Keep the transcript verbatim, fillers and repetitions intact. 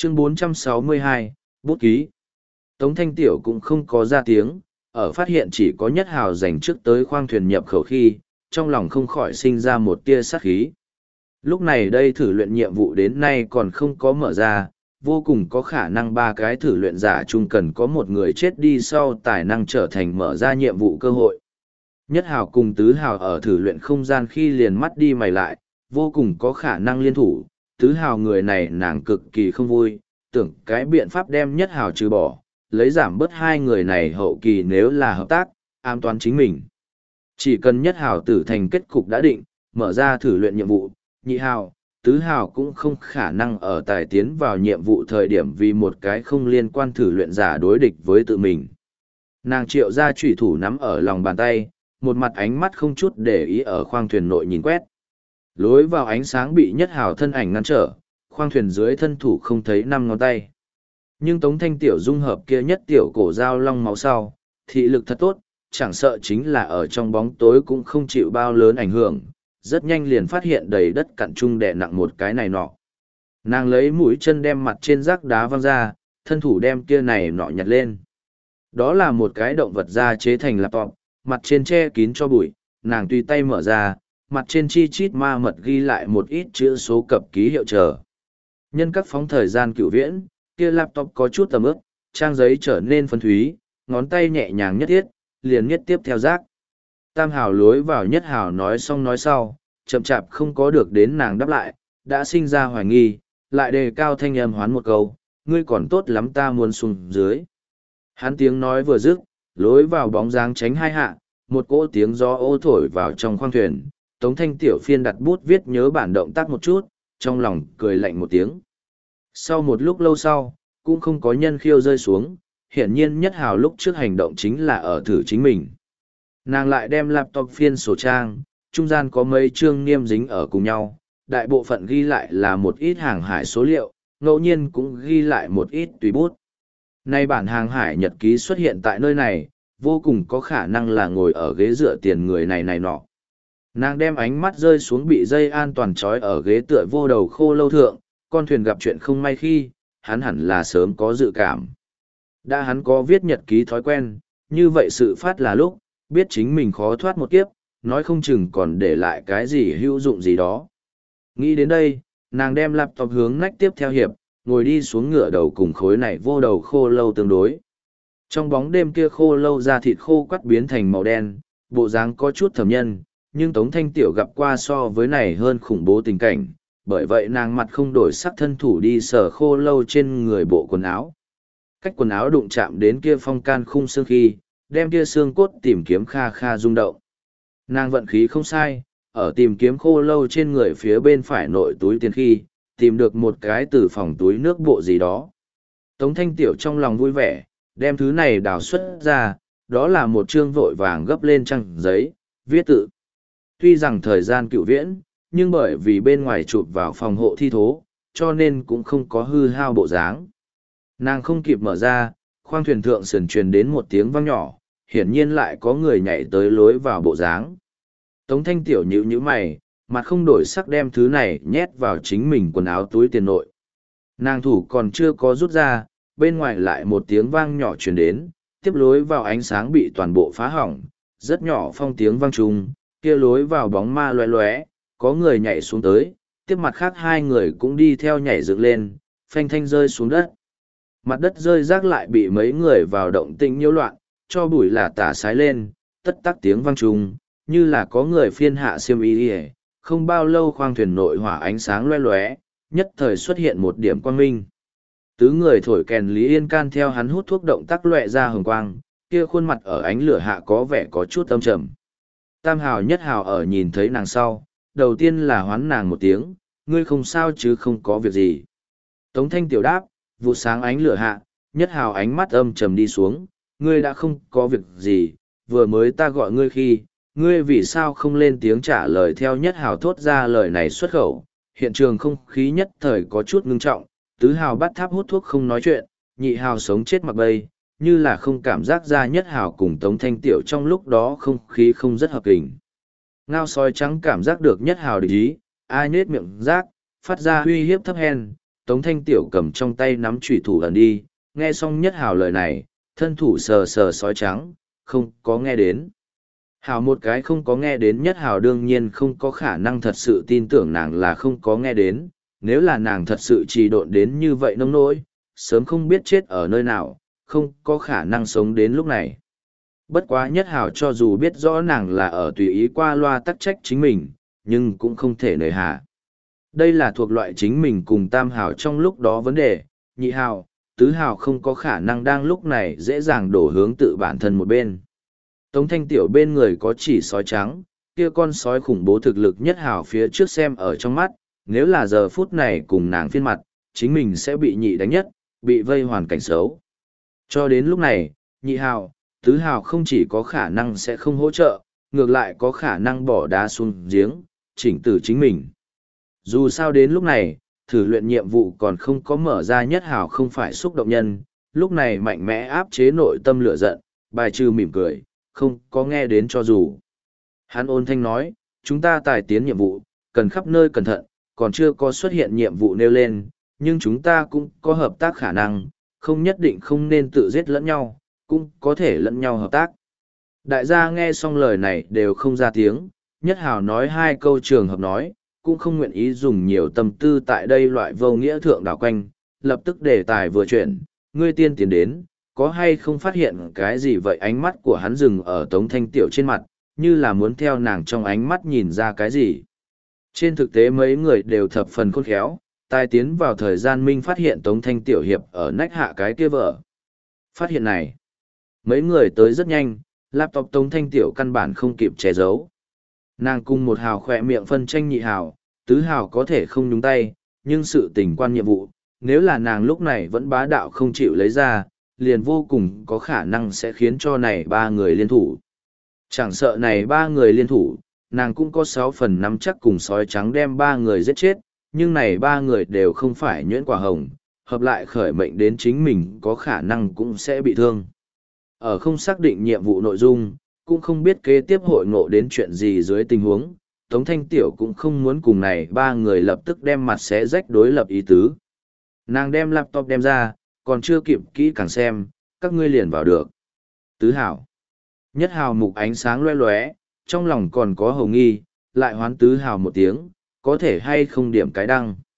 Chương bốn trăm sáu mươi hai, bút ký. Tống Thanh Tiểu cũng không có ra tiếng, ở phát hiện chỉ có Nhất Hào dành trước tới khoang thuyền nhập khẩu khi, trong lòng không khỏi sinh ra một tia sát khí. Lúc này đây thử luyện nhiệm vụ đến nay còn không có mở ra, vô cùng có khả năng ba cái thử luyện giả chung cần có một người chết đi sau tài năng trở thành mở ra nhiệm vụ cơ hội. Nhất Hào cùng Tứ Hào ở thử luyện không gian khi liền mắt đi mày lại, vô cùng có khả năng liên thủ. Tứ Hào người này nàng cực kỳ không vui, tưởng cái biện pháp đem Nhất Hào trừ bỏ, lấy giảm bớt hai người này hậu kỳ nếu là hợp tác, an toàn chính mình. Chỉ cần Nhất Hào tử thành kết cục đã định, mở ra thử luyện nhiệm vụ, Nhị Hào, Tứ Hào cũng không khả năng ở tài tiến vào nhiệm vụ thời điểm vì một cái không liên quan thử luyện giả đối địch với tự mình. Nàng triệu ra chủy thủ nắm ở lòng bàn tay, một mặt ánh mắt không chút để ý ở khoang thuyền nội nhìn quét. Lối vào ánh sáng bị Nhất Hào thân ảnh ngăn trở, khoang thuyền dưới thân thủ không thấy năm ngón tay. Nhưng Tống Thanh Tiểu dung hợp kia nhất tiểu cổ dao long máu sau, thị lực thật tốt, chẳng sợ chính là ở trong bóng tối cũng không chịu bao lớn ảnh hưởng, rất nhanh liền phát hiện đầy đất cặn trung đè nặng một cái này nọ. Nàng lấy mũi chân đem mặt trên rác đá văng ra, thân thủ đem kia này nọ nhặt lên. Đó là một cái động vật da chế thành laptop, mặt trên che kín cho bụi, nàng tùy tay mở ra, mặt trên chi chít ma mật ghi lại một ít chữ số cập ký hiệu chờ. Nhân các phóng thời gian cựu viễn, kia laptop có chút tầm ướp, trang giấy trở nên phân thúy, ngón tay nhẹ nhàng nhất thiết, liền nhất tiếp theo rác. Tam Hào lối vào Nhất Hào nói xong nói sau, chậm chạp không có được đến nàng đáp lại, đã sinh ra hoài nghi, lại đề cao thanh âm hoán một câu, ngươi còn tốt lắm ta muốn xuống dưới. Hắn tiếng nói vừa dứt, lối vào bóng dáng tránh hai hạ, một cỗ tiếng gió ô thổi vào trong khoang thuyền, Tống Thanh Tiểu phiên đặt bút viết nhớ bản động tác một chút, trong lòng cười lạnh một tiếng. Sau một lúc lâu sau, cũng không có nhân khiêu rơi xuống, hiển nhiên Nhất Hào lúc trước hành động chính là ở thử chính mình. Nàng lại đem laptop phiên sổ trang, trung gian có mấy chương niêm dính ở cùng nhau, đại bộ phận ghi lại là một ít hàng hải số liệu, ngẫu nhiên cũng ghi lại một ít tùy bút. Nay bản hàng hải nhật ký xuất hiện tại nơi này, vô cùng có khả năng là ngồi ở ghế dựa tiền người này này nọ. Nàng đem ánh mắt rơi xuống bị dây an toàn trói ở ghế tựa vô đầu khô lâu thượng, con thuyền gặp chuyện không may khi, hắn hẳn là sớm có dự cảm. Đã hắn có viết nhật ký thói quen, như vậy sự phát là lúc, biết chính mình khó thoát một kiếp, nói không chừng còn để lại cái gì hữu dụng gì đó. Nghĩ đến đây, nàng đem laptop hướng nách tiếp theo hiệp, ngồi đi xuống ngựa đầu cùng khối này vô đầu khô lâu tương đối. Trong bóng đêm kia khô lâu da thịt khô quắt biến thành màu đen, bộ dáng có chút thẩm nhân, nhưng Tống Thanh Tiểu gặp qua so với này hơn khủng bố tình cảnh, bởi vậy nàng mặt không đổi sắc thân thủ đi sờ khô lâu trên người bộ quần áo. Cách quần áo đụng chạm đến kia phong can khung xương khi, đem kia xương cốt tìm kiếm kha kha rung động. Nàng vận khí không sai, ở tìm kiếm khô lâu trên người phía bên phải nội túi tiền khi, tìm được một cái từ phòng túi nước bộ gì đó. Tống Thanh Tiểu trong lòng vui vẻ, đem thứ này đào xuất ra, đó là một chương vội vàng gấp lên trang giấy, viết tự. Tuy rằng thời gian cựu viễn, nhưng bởi vì bên ngoài chụp vào phòng hộ thi thố, cho nên cũng không có hư hao bộ dáng. Nàng không kịp mở ra, khoang thuyền thượng sườn truyền đến một tiếng vang nhỏ, hiển nhiên lại có người nhảy tới lối vào bộ dáng. Tống Thanh Tiểu nhíu nhíu mày, mặt không đổi sắc đem thứ này nhét vào chính mình quần áo túi tiền nội. Nàng thủ còn chưa có rút ra, bên ngoài lại một tiếng vang nhỏ truyền đến, tiếp lối vào ánh sáng bị toàn bộ phá hỏng, rất nhỏ phong tiếng vang trùng, kia lối vào bóng ma loé loé, có người nhảy xuống tới, tiếp mặt khác hai người cũng đi theo nhảy dựng lên, phanh thanh rơi xuống đất. Mặt đất rơi rác lại bị mấy người vào động tĩnh nhiễu loạn, cho bụi là tả sái lên, tất tắc tiếng vang trùng, như là có người phiên hạ xiêm y đi. Không bao lâu khoang thuyền nội hỏa ánh sáng loé loé, nhất thời xuất hiện một điểm quang minh. Tứ người thổi kèn Lý Yên can theo hắn hút thuốc động tác loẹ ra hồng quang, kia khuôn mặt ở ánh lửa hạ có vẻ có chút âm trầm. Tam Hào Nhất Hào ở nhìn thấy nàng sau, đầu tiên là hoán nàng một tiếng, ngươi không sao chứ không có việc gì. Tống Thanh Tiểu đáp, vụ sáng ánh lửa hạ, Nhất Hào ánh mắt âm trầm đi xuống, ngươi đã không có việc gì, vừa mới ta gọi ngươi khi, ngươi vì sao không lên tiếng trả lời theo Nhất Hào thốt ra lời này xuất khẩu, hiện trường không khí nhất thời có chút ngưng trọng, Tứ Hào bắt tháp hút thuốc không nói chuyện, Nhị Hào sống chết mặc bay, như là không cảm giác ra Nhất Hào cùng Tống Thanh Tiểu trong lúc đó không khí không rất hợp kình. Ngao sói trắng cảm giác được Nhất Hào địch ý, ai nết miệng rác, phát ra uy hiếp thấp hen, Tống Thanh Tiểu cầm trong tay nắm chủy thủ ẩn đi, nghe xong Nhất Hào lời này, thân thủ sờ sờ sói trắng, không có nghe đến. Hào một cái không có nghe đến Nhất Hào đương nhiên không có khả năng thật sự tin tưởng nàng là không có nghe đến, nếu là nàng thật sự trì độn đến như vậy nông nỗi, sớm không biết chết ở nơi nào, không có khả năng sống đến lúc này. Bất quá Nhất Hào cho dù biết rõ nàng là ở tùy ý qua loa tắc trách chính mình, nhưng cũng không thể nời hà. Đây là thuộc loại chính mình cùng Tam Hào trong lúc đó vấn đề, Nhị Hào, Tứ Hào không có khả năng đang lúc này dễ dàng đổ hướng tự bản thân một bên. Tống Thanh Tiểu bên người có chỉ sói trắng, kia con sói khủng bố thực lực Nhất Hào phía trước xem ở trong mắt, nếu là giờ phút này cùng nàng phiên mặt, chính mình sẽ bị nhị đánh nhất, bị vây hoàn cảnh xấu. Cho đến lúc này, Nhị Hào, Tứ Hào không chỉ có khả năng sẽ không hỗ trợ, ngược lại có khả năng bỏ đá xuống giếng, chỉnh tử chính mình. Dù sao đến lúc này, thử luyện nhiệm vụ còn không có mở ra. Nhất Hào không phải xúc động nhân, lúc này mạnh mẽ áp chế nội tâm lửa giận, bài trừ mỉm cười, không có nghe đến cho dù. Hắn ôn thanh nói, chúng ta tài tiến nhiệm vụ, cần khắp nơi cẩn thận, còn chưa có xuất hiện nhiệm vụ nêu lên, nhưng chúng ta cũng có hợp tác khả năng, không nhất định không nên tự giết lẫn nhau, cũng có thể lẫn nhau hợp tác. Đại gia nghe xong lời này đều không ra tiếng, Nhất Hào nói hai câu trường hợp nói, cũng không nguyện ý dùng nhiều tâm tư tại đây loại vô nghĩa thượng đảo quanh, lập tức đề tài vừa chuyển, ngươi tiên tiến đến, có hay không phát hiện cái gì vậy? Ánh mắt của hắn dừng ở Tống Thanh Tiểu trên mặt, như là muốn theo nàng trong ánh mắt nhìn ra cái gì. Trên thực tế mấy người đều thập phần khôn khéo, tai tiến vào thời gian minh phát hiện Tống Thanh Tiểu hiệp ở nách hạ cái kia vợ. Phát hiện này, mấy người tới rất nhanh, laptop Tống Thanh Tiểu căn bản không kịp che giấu. Nàng cùng một hào khỏe miệng phân tranh nhị hào, tứ hào có thể không nhúng tay, nhưng sự tình quan nhiệm vụ, nếu là nàng lúc này vẫn bá đạo không chịu lấy ra, liền vô cùng có khả năng sẽ khiến cho này ba người liên thủ. Chẳng sợ này ba người liên thủ, nàng cũng có sáu phần nắm chắc cùng sói trắng đem ba người giết chết, nhưng này ba người đều không phải nhuyễn quả hồng, hợp lại khởi mệnh đến chính mình có khả năng cũng sẽ bị thương. Ở không xác định nhiệm vụ nội dung, cũng không biết kế tiếp hội ngộ đến chuyện gì dưới tình huống, Tống Thanh Tiểu cũng không muốn cùng này ba người lập tức đem mặt xé rách đối lập ý tứ. Nàng đem laptop đem ra, còn chưa kịp kỹ càng xem, các ngươi liền vào được. Tứ Hào. Nhất Hào mục ánh sáng loe loé, trong lòng còn có hồng nghi, lại hoán Tứ Hào một tiếng, có thể hay không điểm cái đăng.